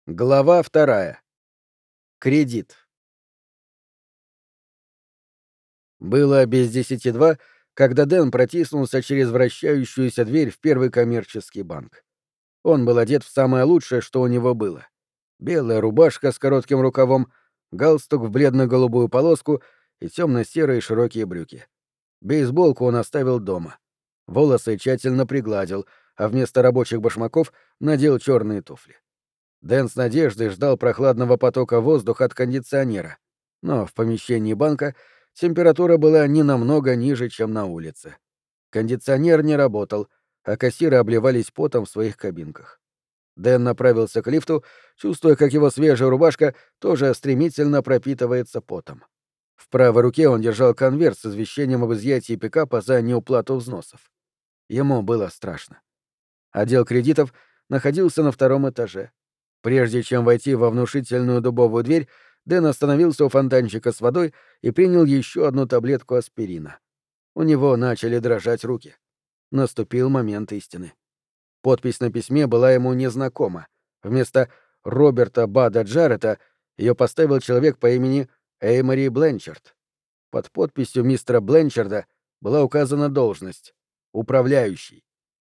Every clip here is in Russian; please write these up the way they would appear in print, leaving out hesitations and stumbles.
Глава 2. Кредит. Было без 10:02, когда Дэн протиснулся через вращающуюся дверь в первый коммерческий банк. Он был одет в самое лучшее, что у него было. Белая рубашка с коротким рукавом, галстук в бледно-голубую полоску и темно-серые широкие брюки. Бейсболку он оставил дома. Волосы тщательно пригладил, а вместо рабочих башмаков надел черные туфли. Дэн с надеждой ждал прохладного потока воздуха от кондиционера, но в помещении банка температура была не намного ниже, чем на улице. Кондиционер не работал, а кассиры обливались потом в своих кабинках. Дэн направился к лифту, чувствуя, как его свежая рубашка тоже стремительно пропитывается потом. В правой руке он держал конверт с извещением об изъятии пикапа за неуплату взносов. Ему было страшно. Отдел кредитов находился на втором этаже. Прежде чем войти во внушительную дубовую дверь, Дэн остановился у фонтанчика с водой и принял еще одну таблетку аспирина. У него начали дрожать руки. Наступил момент истины. Подпись на письме была ему незнакома. Вместо Роберта Бада Джаррета ее поставил человек по имени Эймори Бленчард. Под подписью мистера Бленчарда была указана должность — управляющий.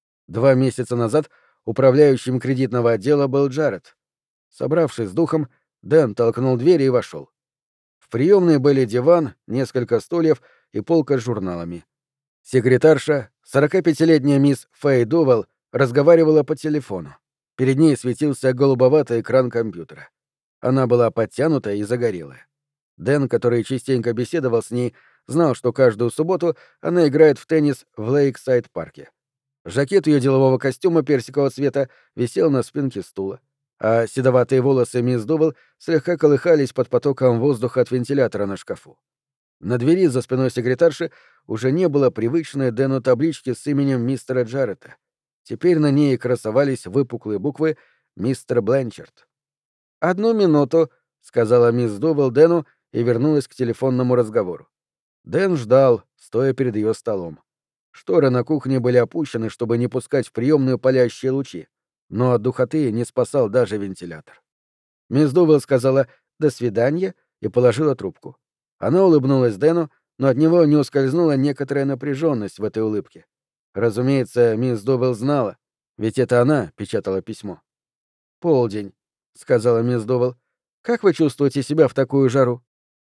2 месяца назад управляющим кредитного отдела был Джаррет. Собравшись с духом, Дэн толкнул дверь и вошел. В приемной были диван, несколько стульев и полка с журналами. Секретарша, 45-летняя мисс Фэй Дувелл, разговаривала по телефону. Перед ней светился голубоватый экран компьютера. Она была подтянутая и загорелая. Дэн, который частенько беседовал с ней, знал, что каждую субботу она играет в теннис в Лейксайд-парке. Жакет ее делового костюма персикового цвета висел на спинке стула, а седоватые волосы мисс Дувелл слегка колыхались под потоком воздуха от вентилятора на шкафу. На двери за спиной секретарши уже не было привычной Дэну таблички с именем мистера Джаррета. Теперь на ней красовались выпуклые буквы «Мистер Бленчард». «Одну минуту», — сказала мисс Дувелл Дэну и вернулась к телефонному разговору. Дэн ждал, стоя перед ее столом. Шторы на кухне были опущены, чтобы не пускать в приемную палящие лучи, но от духоты не спасал даже вентилятор. Мисс Дувелл сказала «до свидания» и положила трубку. Она улыбнулась Дэну, но от него не ускользнула некоторая напряженность в этой улыбке. Разумеется, мисс Дувелл знала, ведь это она печатала письмо. «Полдень», — сказала мисс Дувелл. «Как вы чувствуете себя в такую жару?»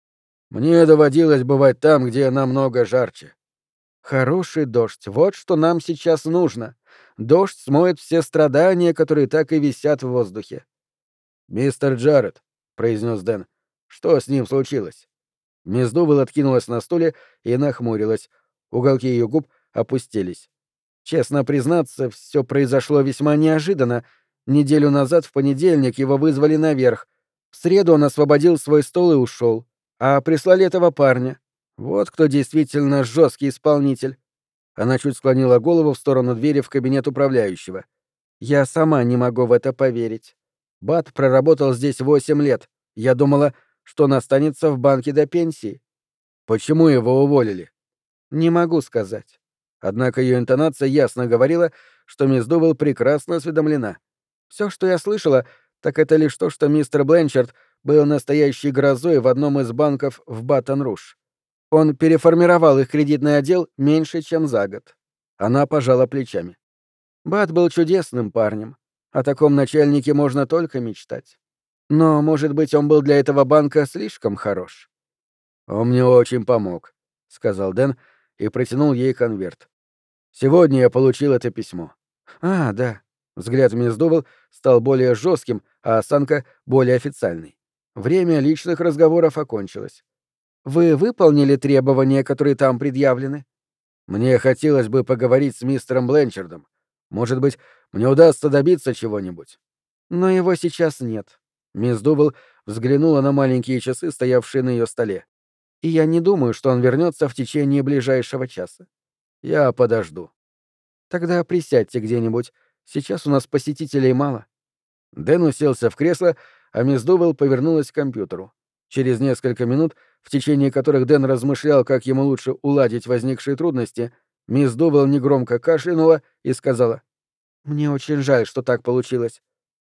«Мне доводилось бывать там, где намного жарче». «Хороший дождь, вот что нам сейчас нужно. Дождь смоет все страдания, которые так и висят в воздухе». «Мистер Джаррет», — произнес Дэн, — «что с ним случилось?» Мисс Дувелл откинулась на стуле и нахмурилась. Уголки ее губ опустились. «Честно признаться, все произошло весьма неожиданно. Неделю назад, в понедельник, его вызвали наверх. В среду он освободил свой стол и ушел. А прислали этого парня. Вот кто действительно жесткий исполнитель». Она чуть склонила голову в сторону двери в кабинет управляющего. «Я сама не могу в это поверить. Бат проработал здесь 8 лет. Я думала, что он останется в банке до пенсии». «Почему его уволили?» «Не могу сказать». Однако ее интонация ясно говорила, что мисс Дувелл прекрасно осведомлена. Все, что я слышала, так это лишь то, что мистер Бленчард был настоящей грозой в одном из банков в Батон-Руж. Он переформировал их кредитный отдел меньше, чем за год. Она пожала плечами. Бат был чудесным парнем. О таком начальнике можно только мечтать. Но, может быть, он был для этого банка слишком хорош. «Он мне очень помог», — сказал Дэн и протянул ей конверт. «Сегодня я получил это письмо». «А, да». Взгляд мисс Дувелл стал более жестким, а осанка — более официальной. Время личных разговоров окончилось. «Вы выполнили требования, которые там предъявлены?» «Мне хотелось бы поговорить с мистером Бленчардом. Может быть, мне удастся добиться чего-нибудь». «Но его сейчас нет». Мисс Дувелл взглянула на маленькие часы, стоявшие на ее столе. «И я не думаю, что он вернется в течение ближайшего часа». «Я подожду». «Тогда присядьте где-нибудь. Сейчас у нас посетителей мало». Дэн уселся в кресло, а мисс Дувелл повернулась к компьютеру. Через несколько минут, в течение которых Дэн размышлял, как ему лучше уладить возникшие трудности, мисс Дувелл негромко кашлянула и сказала: «Мне очень жаль, что так получилось.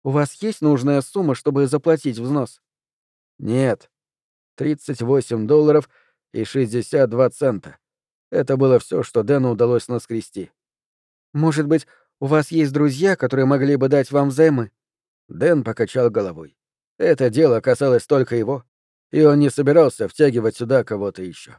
У вас есть нужная сумма, чтобы заплатить взнос? Нет. $38 и 62 цента. Это было все, что Дэну удалось наскрести. Может быть, у вас есть друзья, которые могли бы дать вам взаймы? Дэн покачал головой. Это дело касалось только его, и он не собирался втягивать сюда кого-то еще.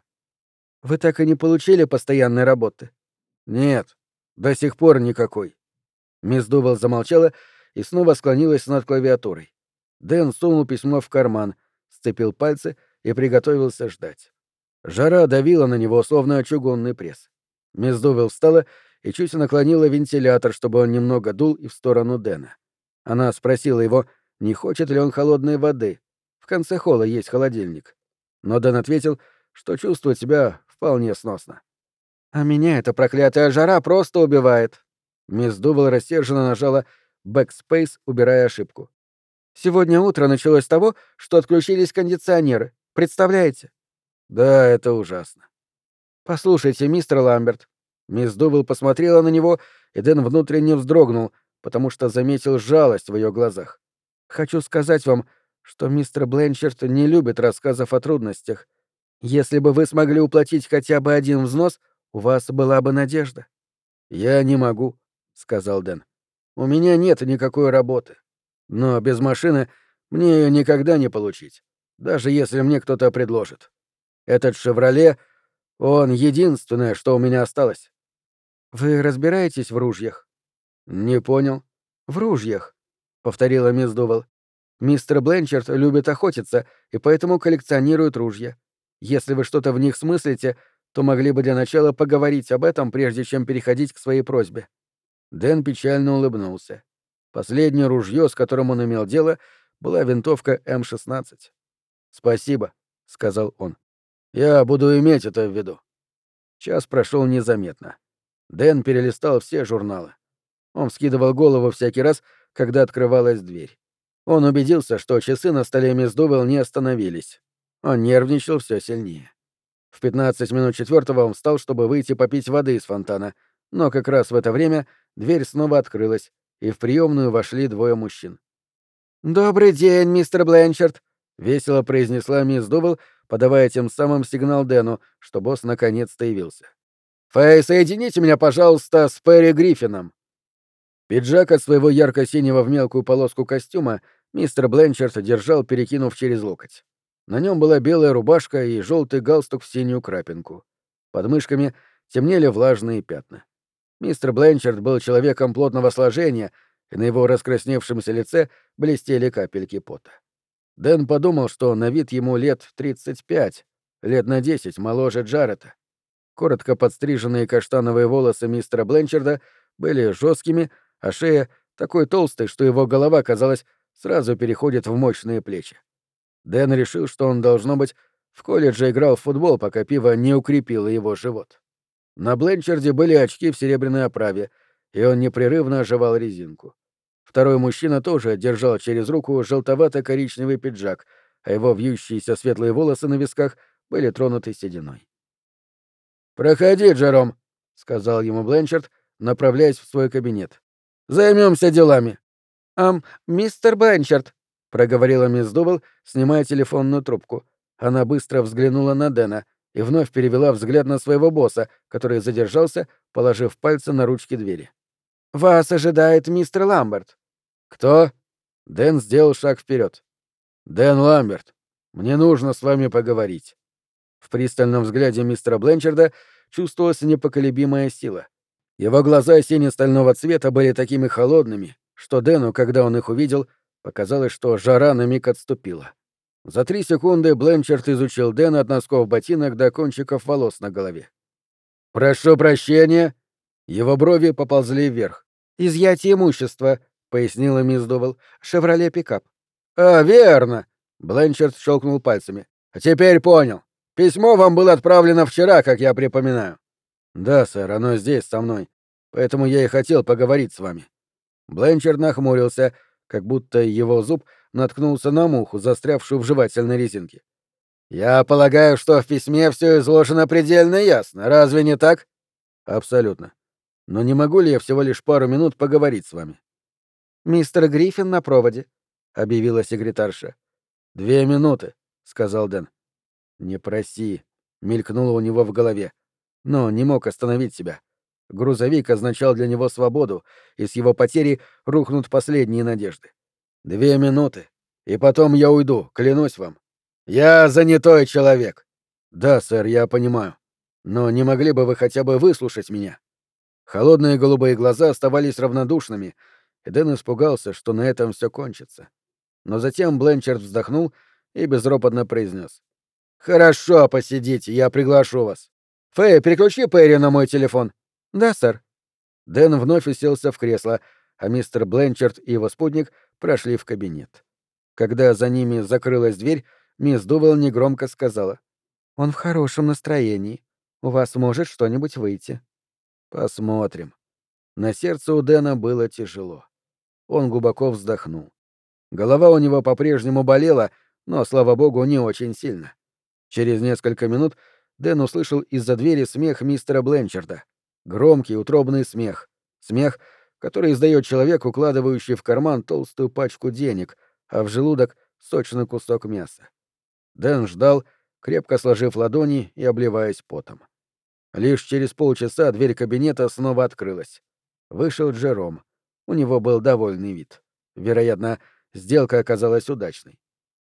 Вы так и не получили постоянной работы? Нет, до сих пор никакой. Мисс Дувал замолчала и снова склонилась над клавиатурой. Дэн сунул письмо в карман, сцепил пальцы и приготовился ждать. Жара давила на него, словно чугунный пресс. Мисс Дувал встала и чуть наклонила вентилятор, чтобы он немного дул и в сторону Дэна. Она спросила его, не хочет ли он холодной воды. В конце холла есть холодильник. Но Дэн ответил, что чувствует себя вполне сносно. «А меня эта проклятая жара просто убивает». Мисс Дувал рассерженно нажала «Backspace», убирая ошибку. «Сегодня утро началось с того, что отключились кондиционеры. Представляете?» «Да, это ужасно». «Послушайте, мистер Ламберт». Мисс Дувал посмотрела на него, и Дэн внутренне вздрогнул, потому что заметил жалость в ее глазах. «Хочу сказать вам, что мистер Бленчард не любит рассказов о трудностях. Если бы вы смогли уплатить хотя бы один взнос, у вас была бы надежда». «Я не могу», — сказал Дэн. «У меня нет никакой работы. Но без машины мне ее никогда не получить, даже если мне кто-то предложит. Этот «Шевроле», он единственное, что у меня осталось». «Вы разбираетесь в ружьях?» «Не понял». «В ружьях», — повторила мисс Дувал. «Мистер Бленчард любит охотиться и поэтому коллекционирует ружья. Если вы что-то в них смыслите, то могли бы для начала поговорить об этом, прежде чем переходить к своей просьбе». Дэн печально улыбнулся. Последнее ружье, с которым он имел дело, была винтовка М-16. «Спасибо», — сказал он. «Я буду иметь это в виду». Час прошел незаметно. Дэн перелистал все журналы. Он вскидывал голову всякий раз, когда открывалась дверь. Он убедился, что часы на столе мисс Дувелл не остановились. Он нервничал все сильнее. В 15 минут четвертого он встал, чтобы выйти попить воды из фонтана, но как раз в это время дверь снова открылась, и в приемную вошли двое мужчин. «Добрый день, мистер Бленчард», — весело произнесла мисс Дувелл, подавая тем самым сигнал Дэну, что босс наконец-то явился. «Фэй, соедините меня, пожалуйста, с Перри Гриффином». Пиджак от своего ярко-синего в мелкую полоску костюма мистер Бленчард держал, перекинув через локоть. На нем была белая рубашка и желтый галстук в синюю крапинку. Под мышками темнели влажные пятна. Мистер Бленчард был человеком плотного сложения, и на его раскрасневшемся лице блестели капельки пота. Дэн подумал, что на вид ему лет 35, лет на 10 моложе Джарета. Коротко подстриженные каштановые волосы мистера Бленчарда были жесткими, а шея такой толстой, что его голова, казалось, сразу переходит в мощные плечи. Дэн решил, что он, должно быть, в колледже играл в футбол, пока пиво не укрепило его живот. На Бленчарде были очки в серебряной оправе, и он непрерывно оживал резинку. Второй мужчина тоже держал через руку желтовато-коричневый пиджак, а его вьющиеся светлые волосы на висках были тронуты сединой. «Проходи, Джером», — сказал ему Бленчард, направляясь в свой кабинет. «Займемся делами». Мистер Бленчард», — проговорила мисс Дувелл, снимая телефонную трубку. Она быстро взглянула на Дэна и вновь перевела взгляд на своего босса, который задержался, положив пальцы на ручки двери. «Вас ожидает мистер Ламберт». «Кто?» Дэн сделал шаг вперед. «Дэн Ламберт, мне нужно с вами поговорить». В пристальном взгляде мистера Бленчарда чувствовалась непоколебимая сила. Его глаза сине-стального цвета были такими холодными, что Дэну, когда он их увидел, показалось, что жара на миг отступила. За 3 секунды Бленчард изучил Дэна от носков ботинок до кончиков волос на голове. «Прошу прощения!» Его брови поползли вверх. «Изъятие имущества», — пояснила мисс Дувелл. «Шевроле пикап». «А, верно!» — Бленчард щелкнул пальцами. «Теперь понял. Письмо вам было отправлено вчера, как я припоминаю». «Да, сэр, оно здесь, со мной. Поэтому я и хотел поговорить с вами». Бленчард нахмурился, как будто его зуб наткнулся на муху, застрявшую в жевательной резинке. «Я полагаю, что в письме все изложено предельно ясно, разве не так?» «Абсолютно. Но не могу ли я всего лишь пару минут поговорить с вами?» «Мистер Гриффин на проводе», — объявила секретарша. 2 минуты», — сказал Дэн. «Не проси», — мелькнуло у него в голове, но не мог остановить себя. Грузовик означал для него свободу, и с его потери рухнут последние надежды. 2 минуты, и потом я уйду, клянусь вам. Я занятой человек. Да, сэр, я понимаю. Но не могли бы вы хотя бы выслушать меня? Холодные голубые глаза оставались равнодушными, и Дэн испугался, что на этом все кончится. Но затем Бленчард вздохнул и безропотно произнес: «Хорошо, посидите, я приглашу вас. Фэй, переключи Перри на мой телефон». «Да, сэр». Дэн вновь уселся в кресло, а мистер Бленчард и его спутник прошли в кабинет. Когда за ними закрылась дверь, мисс Дувелл негромко сказала: «Он в хорошем настроении. У вас может что-нибудь выйти». «Посмотрим». На сердце у Дэна было тяжело. Он глубоко вздохнул. Голова у него по-прежнему болела, но, слава богу, не очень сильно. Через несколько минут Дэн услышал из-за двери смех мистера Бленчарда. Громкий, утробный смех. Смех, который издает человек, укладывающий в карман толстую пачку денег, а в желудок — сочный кусок мяса. Дэн ждал, крепко сложив ладони и обливаясь потом. Лишь через полчаса дверь кабинета снова открылась. Вышел Джером. У него был довольный вид. Вероятно, сделка оказалась удачной.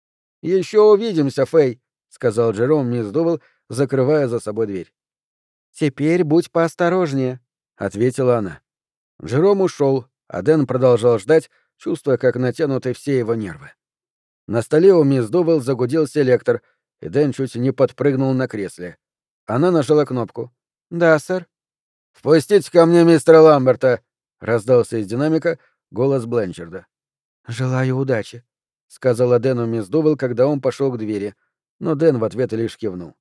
«Еще увидимся, Фэй», — сказал Джером мисс Дувелл, закрывая за собой дверь. «Теперь будь поосторожнее», — ответила она. Джером ушел, а Дэн продолжал ждать, чувствуя, как натянуты все его нервы. На столе у мисс Дувелл загудел селектор, и Дэн чуть не подпрыгнул на кресле. Она нажала кнопку. «Да, сэр». «Впустите ко мне мистера Ламберта», — раздался из динамика голос Бленчарда. «Желаю удачи», — сказала Дэну мисс Дувелл, когда он пошел к двери, но Дэн в ответ лишь кивнул.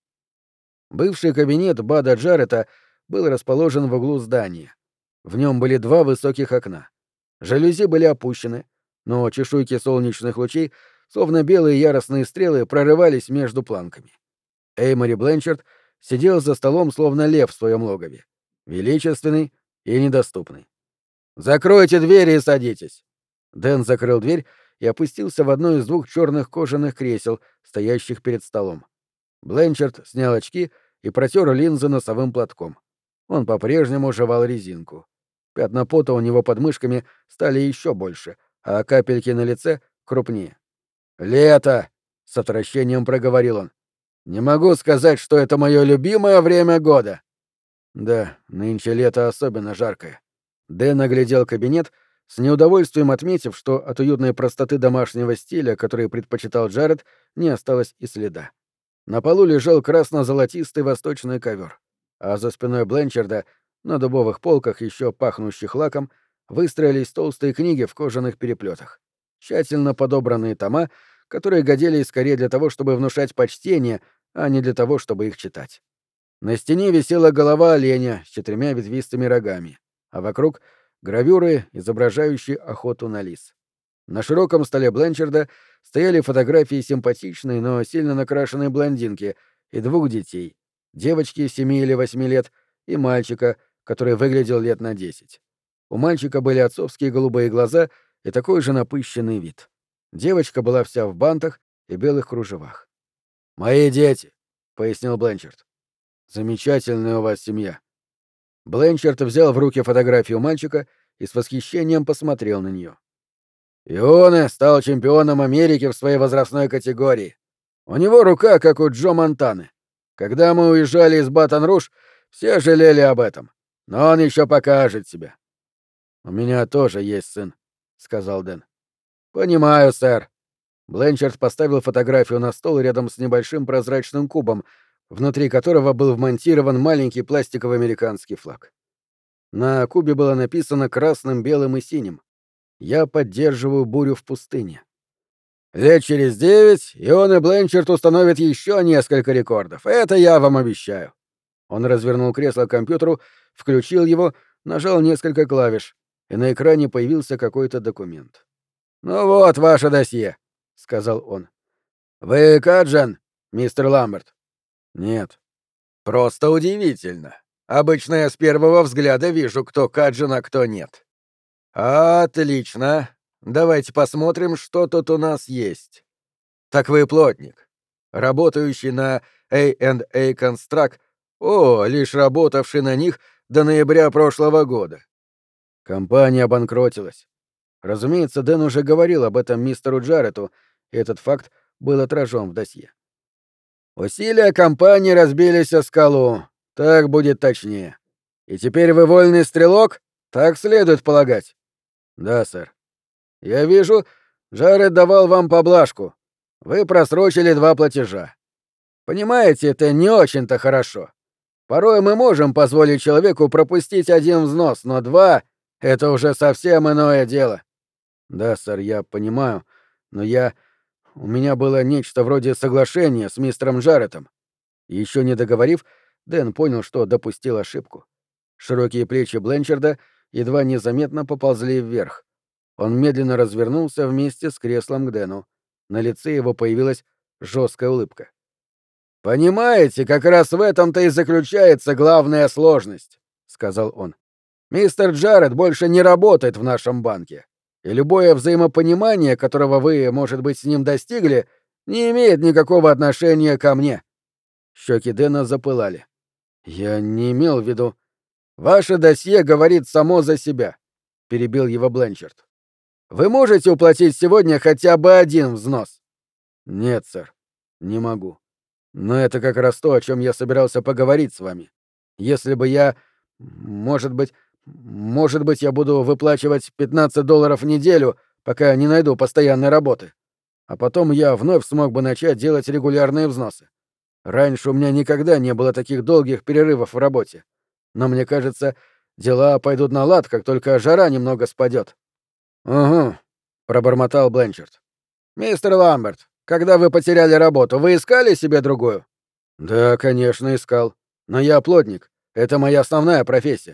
Бывший кабинет Бада Джарета был расположен в углу здания. В нем были 2 высоких окна. Жалюзи были опущены, но чешуйки солнечных лучей, словно белые яростные стрелы, прорывались между планками. Эймори Бленчард сидел за столом, словно лев в своем логове, величественный и недоступный. «Закройте двери и садитесь!» Дэн закрыл дверь и опустился в одно из 2 черных кожаных кресел, стоящих перед столом. Бленчард снял очки и протер линзы носовым платком. Он по-прежнему жевал резинку. Пятна пота у него под мышками стали еще больше, а капельки на лице — крупнее. «Лето!» — с отвращением проговорил он. «Не могу сказать, что это мое любимое время года». Да, нынче лето особенно жаркое. Дэн оглядел кабинет, с неудовольствием отметив, что от уютной простоты домашнего стиля, который предпочитал Джаред, не осталось и следа. На полу лежал красно-золотистый восточный ковер, а за спиной Бленчарда, на дубовых полках, еще пахнущих лаком, выстроились толстые книги в кожаных переплетах. Тщательно подобранные тома, которые годились скорее для того, чтобы внушать почтение, а не для того, чтобы их читать. На стене висела голова оленя с 4 ветвистыми рогами, а вокруг — гравюры, изображающие охоту на лис. На широком столе Бленчарда стояли фотографии симпатичной, но сильно накрашенной блондинки и 2 детей — девочки 7 или 8 лет и мальчика, который выглядел лет на 10. У мальчика были отцовские голубые глаза и такой же напыщенный вид. Девочка была вся в бантах и белых кружевах. «Мои дети», — пояснил Бленчард. «Замечательная у вас семья». Бленчард взял в руки фотографию мальчика и с восхищением посмотрел на нее. «Ионе стал чемпионом Америки в своей возрастной категории. У него рука, как у Джо Монтаны. Когда мы уезжали из Батон-Руж, все жалели об этом. Но он еще покажет себя». «У меня тоже есть сын», — сказал Дэн. «Понимаю, сэр». Бленчард поставил фотографию на стол рядом с небольшим прозрачным кубом, внутри которого был вмонтирован маленький пластиковый американский флаг. На кубе было написано красным, белым и синим: «Я поддерживаю бурю в пустыне». Лет через 9 Ион и Бленчард установят еще несколько рекордов. Это я вам обещаю. Он развернул кресло к компьютеру, включил его, нажал несколько клавиш, и на экране появился какой-то документ. «Ну вот ваше досье», — сказал он. «Вы Каджан, мистер Ламберт?» «Нет». «Просто удивительно. Обычно я с первого взгляда вижу, кто Каджан, а кто нет». «Отлично. Давайте посмотрим, что тут у нас есть. Так вы плотник, работающий на A&A Construct, лишь работавший на них до ноября прошлого года. Компания обанкротилась. Разумеется, Дэн уже говорил об этом мистеру Джаретту, и этот факт был отражен в досье. Усилия компании разбились о скалу. Так будет точнее. И теперь вы вольный стрелок? Так следует полагать. Да, сэр. Я вижу, Джаред давал вам поблажку. Вы просрочили 2 платежа. Понимаете, это не очень-то хорошо. Порой мы можем позволить человеку пропустить 1 взнос, но 2 — это уже совсем иное дело. Да, сэр, я понимаю, но у меня было нечто вроде соглашения с мистером Джареттом. Еще не договорив, Дэн понял, что допустил ошибку. Широкие плечи Бленчарда едва незаметно поползли вверх. Он медленно развернулся вместе с креслом к Дэну. На лице его появилась жесткая улыбка. «Понимаете, как раз в этом-то и заключается главная сложность», — сказал он. «Мистер Джаред больше не работает в нашем банке, и любое взаимопонимание, которого вы, может быть, с ним достигли, не имеет никакого отношения ко мне». Щеки Дэна запылали. «Я не имел в виду...» «Ваше досье говорит само за себя», — перебил его Бленчард. «Вы можете уплатить сегодня хотя бы 1 взнос?» «Нет, сэр, не могу. Но это как раз то, о чем я собирался поговорить с вами. Если бы я... Может быть, я буду выплачивать $15 в неделю, пока не найду постоянной работы. А потом я вновь смог бы начать делать регулярные взносы. Раньше у меня никогда не было таких долгих перерывов в работе. Но мне кажется, дела пойдут на лад, как только жара немного спадет. «Угу», — пробормотал Бленчард. «Мистер Ламберт, когда вы потеряли работу, вы искали себе другую?» «Да, конечно, искал. Но я плотник. Это моя основная профессия.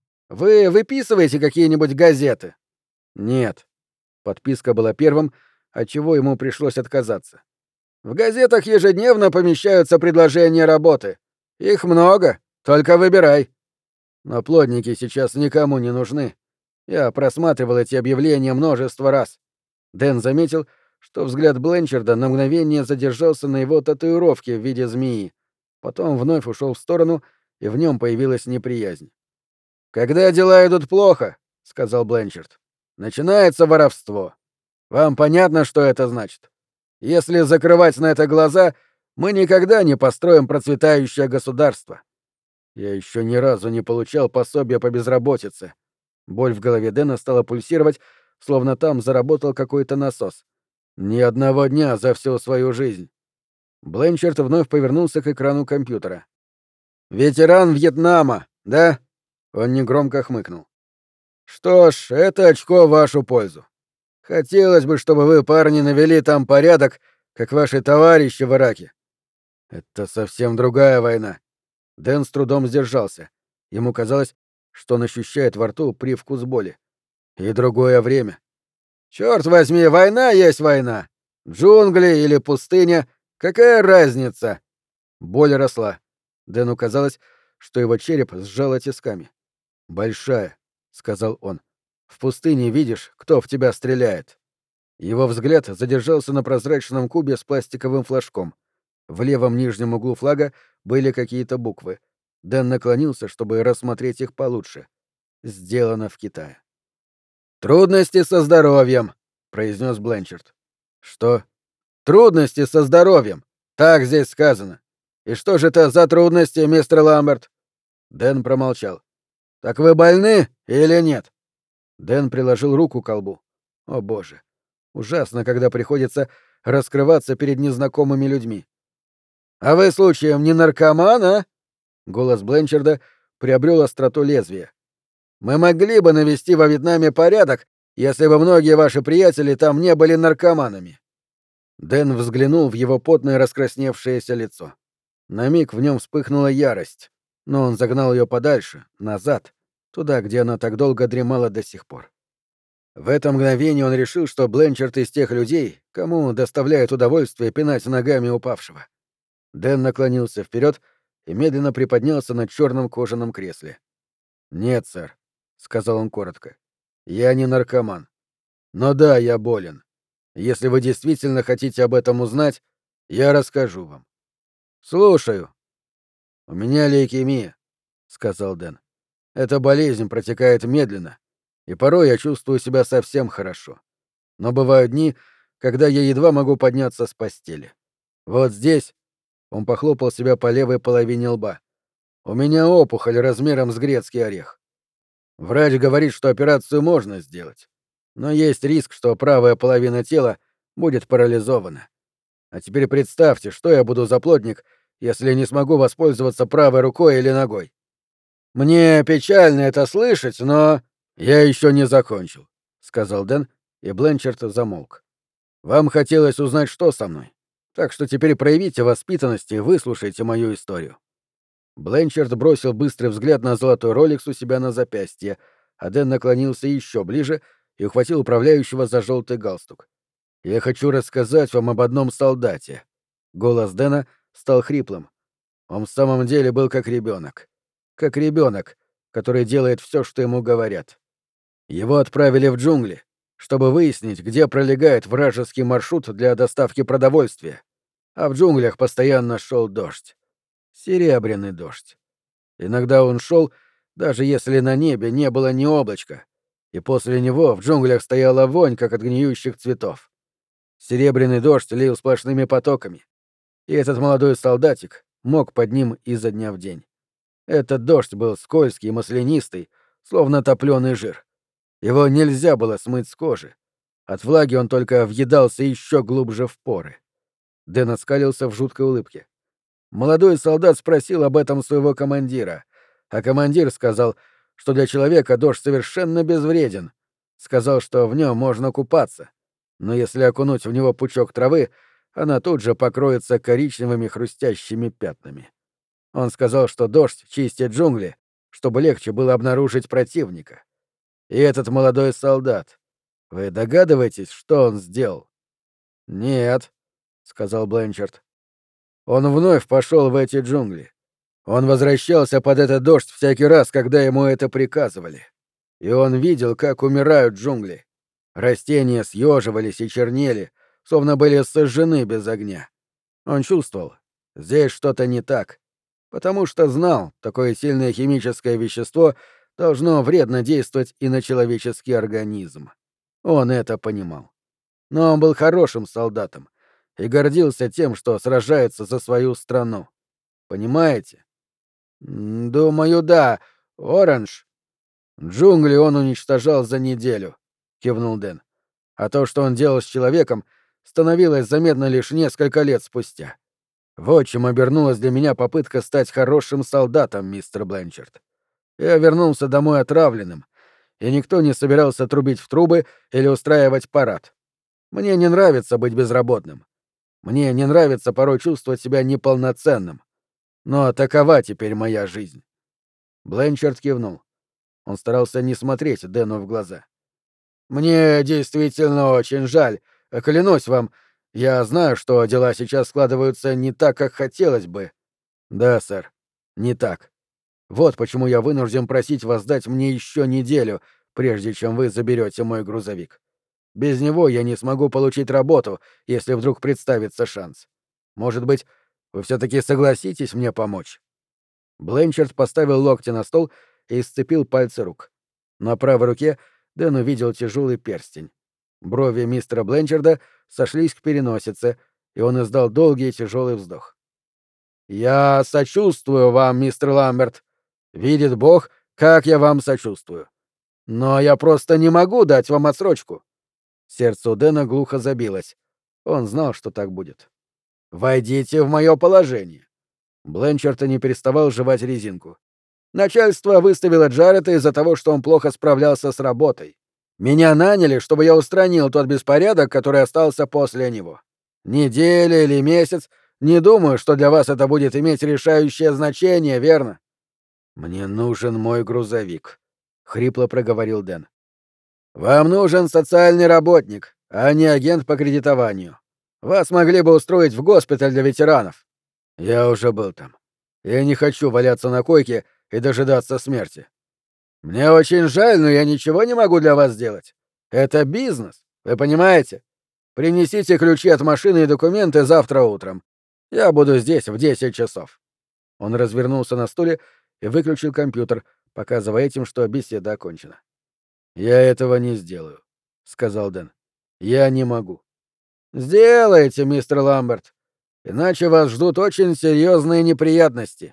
Вы выписываете какие-нибудь газеты?» «Нет». Подписка была первым, от чего ему пришлось отказаться. «В газетах ежедневно помещаются предложения работы. Их много, только выбирай». «Но плотники сейчас никому не нужны. Я просматривал эти объявления множество раз». Дэн заметил, что взгляд Бленчарда на мгновение задержался на его татуировке в виде змеи. Потом вновь ушел в сторону, и в нем появилась неприязнь. «Когда дела идут плохо, — сказал Бленчард, — начинается воровство. Вам понятно, что это значит? Если закрывать на это глаза, мы никогда не построим процветающее государство. Я еще ни разу не получал пособия по безработице». Боль в голове Дэна стала пульсировать, словно там заработал какой-то насос. Ни одного дня за всю свою жизнь. Бленчард вновь повернулся к экрану компьютера. «Ветеран Вьетнама, да?» Он негромко хмыкнул. «Что ж, это очко в вашу пользу. Хотелось бы, чтобы вы, парни, навели там порядок, как ваши товарищи в Ираке. Это совсем другая война». Дэн с трудом сдержался. Ему казалось, что он ощущает во рту привкус боли. И другое время. Черт возьми, война есть война. Джунгли или пустыня. Какая разница? Боль росла. Дэну казалось, что его череп сжало тисками. «Большая», — сказал он. «В пустыне видишь, кто в тебя стреляет». Его взгляд задержался на прозрачном кубе с пластиковым флажком. В левом нижнем углу флага были какие-то буквы. Дэн наклонился, чтобы рассмотреть их получше. «Сделано в Китае». «Трудности со здоровьем», — произнес Бленчард. «Что?» «Трудности со здоровьем. Так здесь сказано. И что же это за трудности, мистер Ламберт?» Дэн промолчал. «Так вы больны или нет?» Дэн приложил руку к колбу. О боже. Ужасно, когда приходится раскрываться перед незнакомыми людьми. «А вы, случаем, не наркоман, а?» Голос Бленчарда приобрел остроту лезвия. «Мы могли бы навести во Вьетнаме порядок, если бы многие ваши приятели там не были наркоманами». Дэн взглянул в его потное раскрасневшееся лицо. На миг в нем вспыхнула ярость, но он загнал ее подальше, назад, туда, где она так долго дремала до сих пор. В это мгновение он решил, что Бленчард из тех людей, кому доставляет удовольствие пинать ногами упавшего. Дэн наклонился вперед и медленно приподнялся на черном кожаном кресле. «Нет, сэр», — сказал он коротко, — «я не наркоман». Но да, я болен. Если вы действительно хотите об этом узнать, я расскажу вам. Слушаю. У меня лейкемия, сказал Дэн. Эта болезнь протекает медленно, и порой я чувствую себя совсем хорошо. Но бывают дни, когда я едва могу подняться с постели. Вот здесь он похлопал себя по левой половине лба. У меня опухоль размером с грецкий орех. Врач говорит, что операцию можно сделать, но есть риск, что правая половина тела будет парализована. А теперь представьте, что я буду за плотник, если не смогу воспользоваться правой рукой или ногой. Мне печально это слышать, но я еще не закончил, сказал Дэн, и Бленчард замолк. Вам хотелось узнать, что со мной, так что теперь проявите воспитанность и выслушайте мою историю. Бленчард бросил быстрый взгляд на золотой роликс у себя на запястье, а Дэн наклонился еще ближе и ухватил управляющего за желтый галстук. «Я хочу рассказать вам об одном солдате». Голос Дэна стал хриплым. Он в самом деле был как ребенок. Как ребенок, который делает все, что ему говорят. Его отправили в джунгли, чтобы выяснить, где пролегает вражеский маршрут для доставки продовольствия. А в джунглях постоянно шел дождь. Серебряный дождь. Иногда он шел, даже если на небе не было ни облачка, и после него в джунглях стояла вонь, как от гниющих цветов. Серебряный дождь лил сплошными потоками, и этот молодой солдатик мог под ним изо дня в день. Этот дождь был скользкий и маслянистый, словно топлёный жир. Его нельзя было смыть с кожи. От влаги он только въедался еще глубже в поры. Дэн оскалился в жуткой улыбке. Молодой солдат спросил об этом своего командира, а командир сказал, что для человека дождь совершенно безвреден. Сказал, что в нем можно купаться, но если окунуть в него пучок травы, она тут же покроется коричневыми хрустящими пятнами. Он сказал, что дождь чистит джунгли, чтобы легче было обнаружить противника. И этот молодой солдат, вы догадываетесь, что он сделал? «Нет», — сказал Бленчард. «Он вновь пошел в эти джунгли. Он возвращался под этот дождь всякий раз, когда ему это приказывали. И он видел, как умирают джунгли. Растения съеживались и чернели, словно были сожжены без огня. Он чувствовал, здесь что-то не так, потому что знал, такое сильное химическое вещество должно вредно действовать и на человеческий организм. Он это понимал. Но он был хорошим солдатом и гордился тем, что сражается за свою страну. Понимаете? «Думаю, да. Оранж». «Джунгли он уничтожал за неделю», — кивнул Дэн. «А то, что он делал с человеком, становилось заметно лишь несколько лет спустя. Вот чем обернулась для меня попытка стать хорошим солдатом, мистер Бленчард. Я вернулся домой отравленным, и никто не собирался трубить в трубы или устраивать парад. Мне не нравится быть безработным. Мне не нравится порой чувствовать себя неполноценным. Но такова теперь моя жизнь». Бленчард кивнул. Он старался не смотреть Дэну в глаза. «Мне действительно очень жаль. Клянусь вам, я знаю, что дела сейчас складываются не так, как хотелось бы». «Да, сэр, не так. Вот почему я вынужден просить вас дать мне еще неделю, прежде чем вы заберете мой грузовик. Без него я не смогу получить работу, если вдруг представится шанс. Может быть, вы все-таки согласитесь мне помочь?» Бленчард поставил локти на стол и сцепил пальцы рук. На правой руке Дэн увидел тяжелый перстень. Брови мистера Бленчарда сошлись к переносице, и он издал долгий и тяжелый вздох. «Я сочувствую вам, мистер Ламберт. Видит Бог, как я вам сочувствую. Но я просто не могу дать вам отсрочку». Сердце у Дэна глухо забилось. Он знал, что так будет. «Войдите в мое положение». Бленчард не переставал жевать резинку. «Начальство выставило Джарета из-за того, что он плохо справлялся с работой. Меня наняли, чтобы я устранил тот беспорядок, который остался после него. Неделя или месяц, не думаю, что для вас это будет иметь решающее значение, верно?» «Мне нужен мой грузовик», — хрипло проговорил Дэн. «Вам нужен социальный работник, а не агент по кредитованию. Вас могли бы устроить в госпиталь для ветеранов». «Я уже был там. Я не хочу валяться на койке и дожидаться смерти». «Мне очень жаль, но я ничего не могу для вас сделать. Это бизнес. Вы понимаете? Принесите ключи от машины и документы завтра утром. Я буду здесь в 10 часов». Он развернулся на стуле и выключил компьютер, показывая этим, что беседа окончена. «Я этого не сделаю», — сказал Дэн. «Я не могу». «Сделайте, мистер Ламберт, иначе вас ждут очень серьезные неприятности».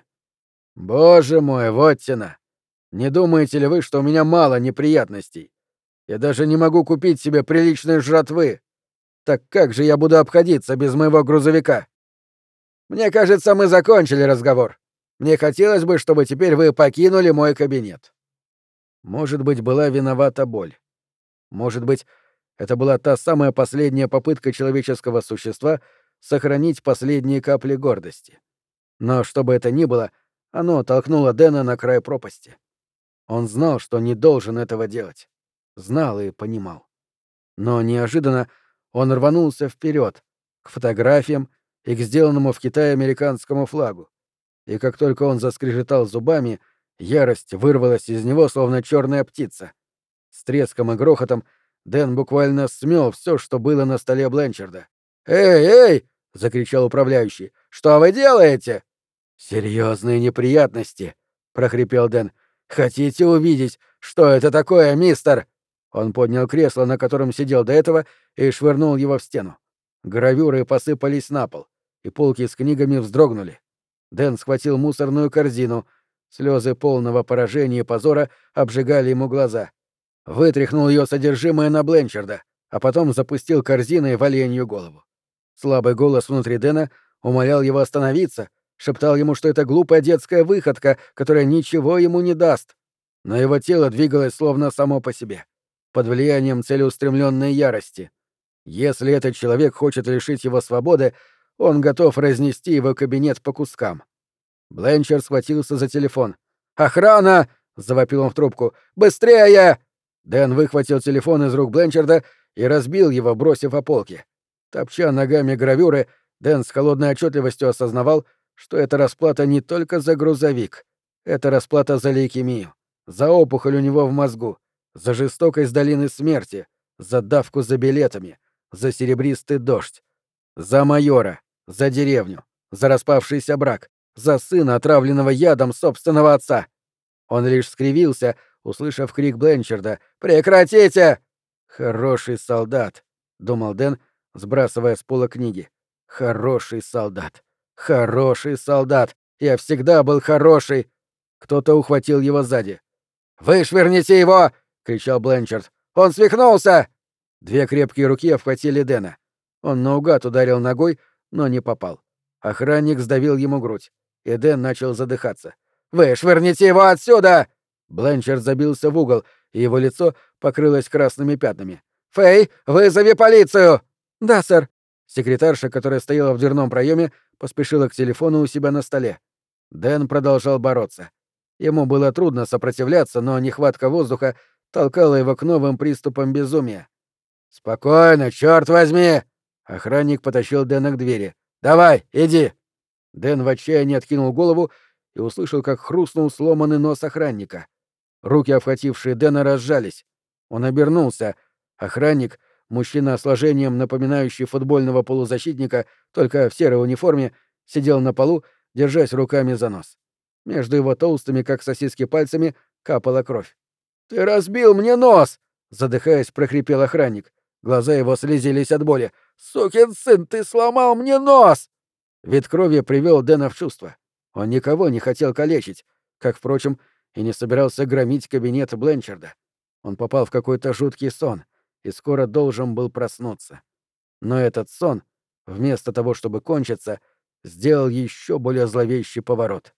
«Боже мой, Воттина! Не думаете ли вы, что у меня мало неприятностей? Я даже не могу купить себе приличной жратвы. Так как же я буду обходиться без моего грузовика?» «Мне кажется, мы закончили разговор. Мне хотелось бы, чтобы теперь вы покинули мой кабинет». Может быть, была виновата боль. Может быть, это была та самая последняя попытка человеческого существа сохранить последние капли гордости. Но что бы это ни было, оно толкнуло Дэна на край пропасти. Он знал, что не должен этого делать. Знал и понимал. Но неожиданно он рванулся вперед, к фотографиям и к сделанному в Китае американскому флагу. И как только он заскрежетал зубами, ярость вырвалась из него, словно черная птица. С треском и грохотом Дэн буквально смел все, что было на столе Бленчарда. «Эй, эй!» — закричал управляющий. «Что вы делаете?» «Серьезные неприятности!» — прохрипел Дэн. «Хотите увидеть, что это такое, мистер?» Он поднял кресло, на котором сидел до этого, и швырнул его в стену. Гравюры посыпались на пол, и полки с книгами вздрогнули. Дэн схватил мусорную корзину. Слезы полного поражения и позора обжигали ему глаза. Вытряхнул ее содержимое на Бленчарда, а потом запустил корзиной в оленью голову. Слабый голос внутри Дэна умолял его остановиться, шептал ему, что это глупая детская выходка, которая ничего ему не даст. Но его тело двигалось словно само по себе, под влиянием целеустремленной ярости. Если этот человек хочет лишить его свободы, он готов разнести его кабинет по кускам. Бленчард схватился за телефон. «Охрана!» — завопил он в трубку. «Быстрее!» Дэн выхватил телефон из рук Бленчарда и разбил его, бросив о полки. Топча ногами гравюры, Дэн с холодной отчетливостью осознавал, что это расплата не только за грузовик. Это расплата за лейкемию, за опухоль у него в мозгу, за жестокость долины смерти, за давку за билетами, за серебристый дождь, за майора, за деревню, за распавшийся брак, за сына, отравленного ядом собственного отца. Он лишь скривился, услышав крик Бленчарда: «Прекратите!» «Хороший солдат», — думал Дэн, сбрасывая с пола книги. «Хороший солдат. Хороший солдат. Я всегда был хороший». Кто-то ухватил его сзади. «Вышвырните его!» — кричал Бленчард. «Он свихнулся!» Две крепкие руки обхватили Дэна. Он наугад ударил ногой, но не попал. Охранник сдавил ему грудь, и Дэн начал задыхаться. «Вышвырните его отсюда!» Бленчард забился в угол, и его лицо покрылось красными пятнами. «Фэй, вызови полицию!» «Да, сэр». Секретарша, которая стояла в дверном проеме, поспешила к телефону у себя на столе. Дэн продолжал бороться. Ему было трудно сопротивляться, но нехватка воздуха толкала его к новым приступам безумия. «Спокойно, черт возьми!» Охранник потащил Дэна к двери. «Давай, иди!» Дэн в отчаянии откинул голову и услышал, как хрустнул сломанный нос охранника. Руки, обхватившие Дэна, разжались. Он обернулся. Охранник, мужчина с сложением, напоминающий футбольного полузащитника, только в серой униформе, сидел на полу, держась руками за нос. Между его толстыми, как сосиски, пальцами капала кровь. «Ты разбил мне нос!» — задыхаясь, прохрипел охранник. Глаза его слезились от боли. «Сукин сын, ты сломал мне нос!» Вид крови привел Дэна в чувство. Он никого не хотел калечить, как, впрочем, и не собирался громить кабинет Бленчарда. Он попал в какой-то жуткий сон и скоро должен был проснуться. Но этот сон, вместо того, чтобы кончиться, сделал еще более зловещий поворот.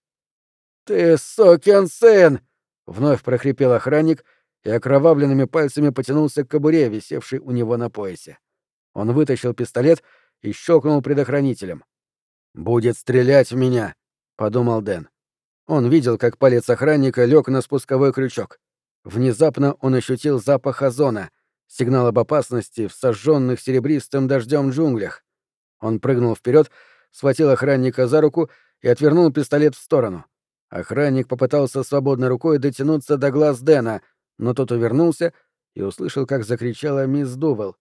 «Ты сукин сын!» — вновь прохрипел охранник и окровавленными пальцами потянулся к кобуре, висевшей у него на поясе. Он вытащил пистолет и щелкнул предохранителем. «Будет стрелять в меня», — подумал Дэн. Он видел, как палец охранника лег на спусковой крючок. Внезапно он ощутил запах озона, сигнал об опасности в сожженных серебристым дождем джунглях. Он прыгнул вперед, схватил охранника за руку и отвернул пистолет в сторону. Охранник попытался свободной рукой дотянуться до глаз Дэна, но тот увернулся и услышал, как закричала мисс Дувелл.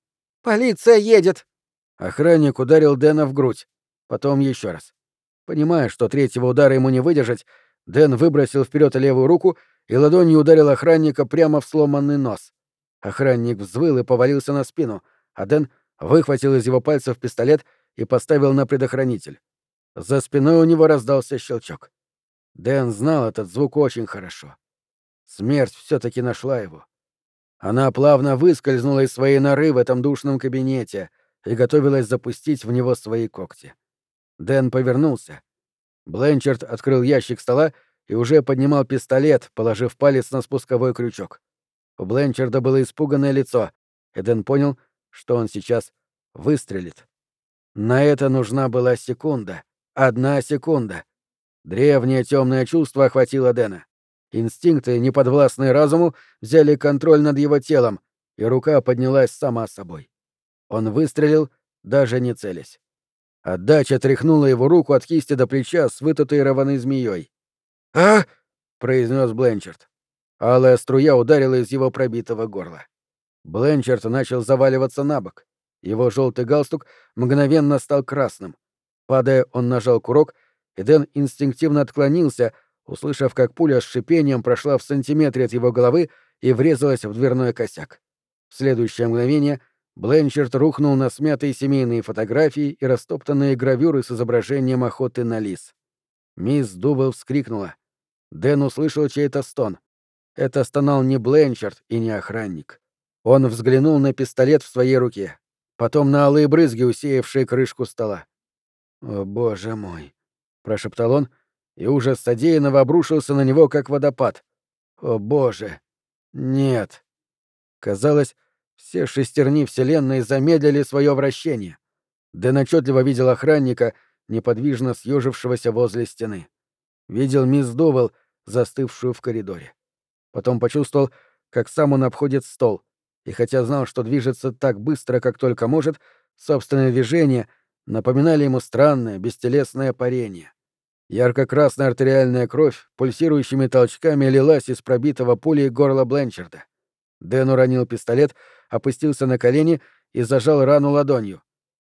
«Полиция едет!» Охранник ударил Дэна в грудь. Потом еще раз. Понимая, что третьего удара ему не выдержать, Дэн выбросил вперед левую руку и ладонью ударил охранника прямо в сломанный нос. Охранник взвыл и повалился на спину, а Дэн выхватил из его пальцев пистолет и поставил на предохранитель. За спиной у него раздался щелчок. Дэн знал этот звук очень хорошо. Смерть все-таки нашла его. Она плавно выскользнула из своей норы в этом душном кабинете и готовилась запустить в него свои когти. Дэн повернулся. Бленчард открыл ящик стола и уже поднимал пистолет, положив палец на спусковой крючок. У Бленчарда было испуганное лицо, и Дэн понял, что он сейчас выстрелит. На это нужна была секунда. 1 секунда. Древнее темное чувство охватило Дэна. Инстинкты, неподвластные разуму, взяли контроль над его телом, и рука поднялась сама собой. Он выстрелил, даже не целясь. Отдача тряхнула его руку от кисти до плеча с вытатуированной змеей. «А!» — произнес Бленчард. Алая струя ударила из его пробитого горла. Бленчард начал заваливаться на бок. Его желтый галстук мгновенно стал красным. Падая, он нажал курок, и Дэн инстинктивно отклонился, услышав, как пуля с шипением прошла в сантиметре от его головы и врезалась в дверной косяк. В следующее мгновение Бленчард рухнул на смятые семейные фотографии и растоптанные гравюры с изображением охоты на лис. Мисс Дувелл вскрикнула. Дэн услышал чей-то стон. Это стонал не Бленчард и не охранник. Он взглянул на пистолет в своей руке, потом на алые брызги, усеявшие крышку стола. «О, боже мой!» — прошептал он, и ужас содеянного обрушился на него, как водопад. «О, боже! Нет!» Казалось, все шестерни Вселенной замедлили свое вращение. Дэн отчетливо видел охранника, неподвижно съежившегося возле стены. Видел мисс Дувелл, застывшую в коридоре. Потом почувствовал, как сам он обходит стол, и хотя знал, что движется так быстро, как только может, собственные движения напоминали ему странное, бестелесное парение. Ярко-красная артериальная кровь пульсирующими толчками лилась из пробитого пулей горла Бленчарда. Дэн уронил пистолет, опустился на колени и зажал рану ладонью.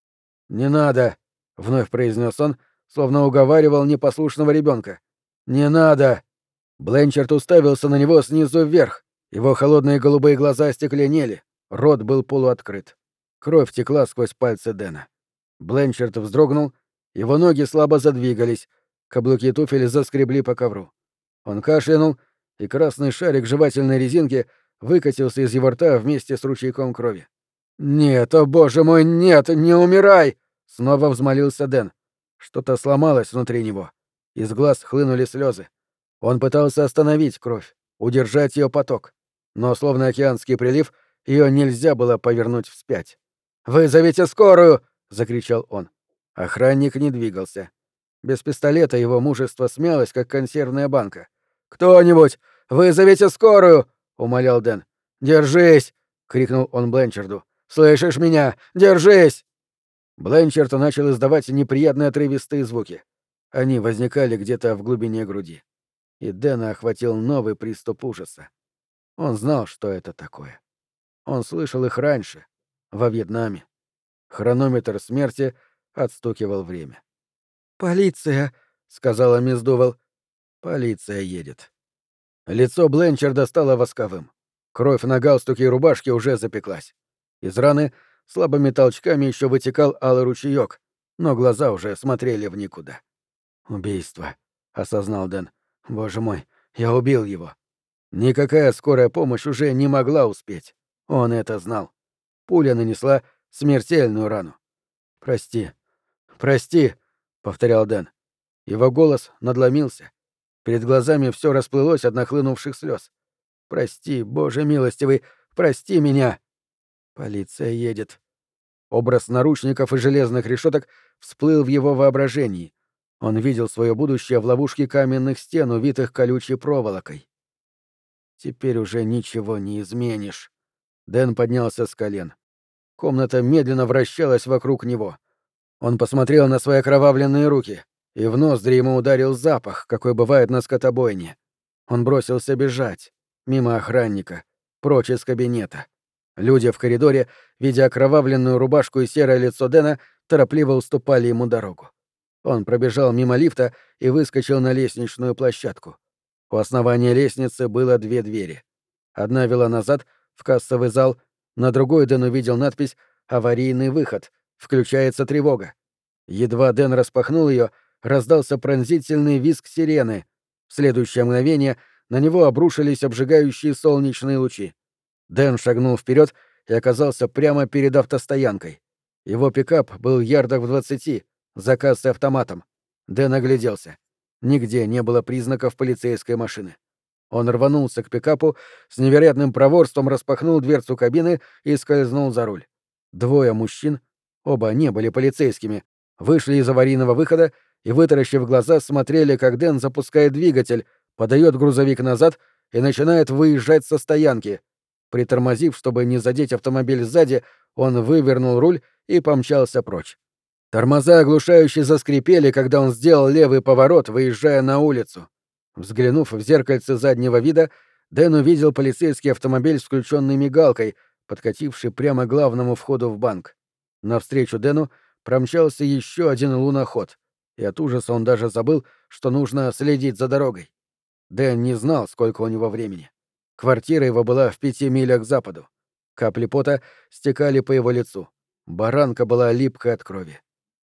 «Не надо!» — вновь произнес он, словно уговаривал непослушного ребенка. «Не надо!» Бленчард уставился на него снизу вверх. Его холодные голубые глаза остекленели, рот был полуоткрыт. Кровь текла сквозь пальцы Дэна. Бленчард вздрогнул, его ноги слабо задвигались, каблуки туфель заскребли по ковру. Он кашлянул, и красный шарик жевательной резинки выкатился из его рта вместе с ручейком крови. «Нет, о боже мой, нет, не умирай!» — снова взмолился Дэн. Что-то сломалось внутри него. Из глаз хлынули слезы. Он пытался остановить кровь, удержать ее поток, но, словно океанский прилив, ее нельзя было повернуть вспять. «Вызовите скорую!» — закричал он. Охранник не двигался. Без пистолета его мужество смялось, как консервная банка. «Кто-нибудь! Вызовите скорую!» — умолял Дэн. «Держись!» — крикнул он Бленчарду. «Слышишь меня? Держись!» Бленчард начал издавать неприятные отрывистые звуки. Они возникали где-то в глубине груди. И Дэна охватил новый приступ ужаса. Он знал, что это такое. Он слышал их раньше, во Вьетнаме. Хронометр смерти отстукивал время. «Полиция!» — сказала мисс Дувелл. «Полиция едет». Лицо Бленчарда стало восковым. Кровь на галстуке и рубашке уже запеклась. Из раны слабыми толчками еще вытекал алый ручеёк, но глаза уже смотрели в никуда. «Убийство», — осознал Дэн. «Боже мой, я убил его». Никакая скорая помощь уже не могла успеть. Он это знал. Пуля нанесла смертельную рану. «Прости, прости», — повторял Дэн. Его голос надломился. Перед глазами все расплылось от нахлынувших слез. «Прости, Боже милостивый, прости меня!» «Полиция едет». Образ наручников и железных решеток всплыл в его воображении. Он видел свое будущее в ловушке каменных стен, увитых колючей проволокой. «Теперь уже ничего не изменишь». Дэн поднялся с колен. Комната медленно вращалась вокруг него. Он посмотрел на свои окровавленные руки, и в ноздри ему ударил запах, какой бывает на скотобойне. Он бросился бежать, мимо охранника, прочь из кабинета. Люди в коридоре, видя окровавленную рубашку и серое лицо Дэна, торопливо уступали ему дорогу. Он пробежал мимо лифта и выскочил на лестничную площадку. У основания лестницы было две двери. Одна вела назад, в кассовый зал, на другой Дэн увидел надпись «Аварийный выход. Включается тревога». Едва Дэн распахнул ее, раздался пронзительный визг сирены. В следующее мгновение на него обрушились обжигающие солнечные лучи. Дэн шагнул вперед и оказался прямо перед автостоянкой. Его пикап был ярдах в 20, за кассой автоматом. Дэн огляделся. Нигде не было признаков полицейской машины. Он рванулся к пикапу, с невероятным проворством распахнул дверцу кабины и скользнул за руль. Двое мужчин, оба не были полицейскими, вышли из аварийного выхода и, вытаращив глаза, смотрели, как Дэн запускает двигатель, подает грузовик назад и начинает выезжать со стоянки. Притормозив, чтобы не задеть автомобиль сзади, он вывернул руль и помчался прочь. Тормоза оглушающе заскрипели, когда он сделал левый поворот, выезжая на улицу. Взглянув в зеркальце заднего вида, Дэн увидел полицейский автомобиль с включенной мигалкой, подкативший прямо к главному входу в банк. Навстречу Дэну промчался еще один луноход, и от ужаса он даже забыл, что нужно следить за дорогой. Дэн не знал, сколько у него времени. Квартира его была в 5 милях к западу. Капли пота стекали по его лицу. Баранка была липкой от крови.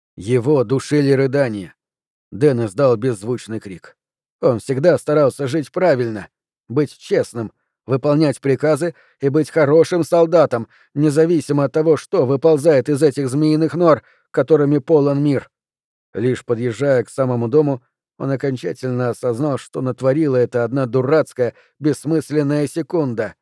Его душили рыдания. Дэн издал беззвучный крик. Он всегда старался жить правильно, быть честным, выполнять приказы и быть хорошим солдатом, независимо от того, что выползает из этих змеиных нор, которыми полон мир. Лишь подъезжая к самому дому, он окончательно осознал, что натворила это одна дурацкая, бессмысленная секунда.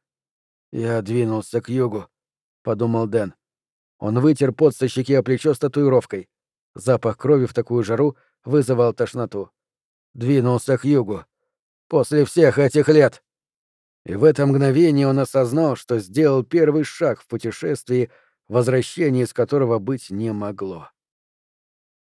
«Я двинулся к югу», — подумал Дэн. Он вытер пот со щеки о плечо с татуировкой. Запах крови в такую жару вызывал тошноту. Двинулся к югу. После всех этих лет. И в это мгновение он осознал, что сделал первый шаг в путешествии, возвращения из которого быть не могло.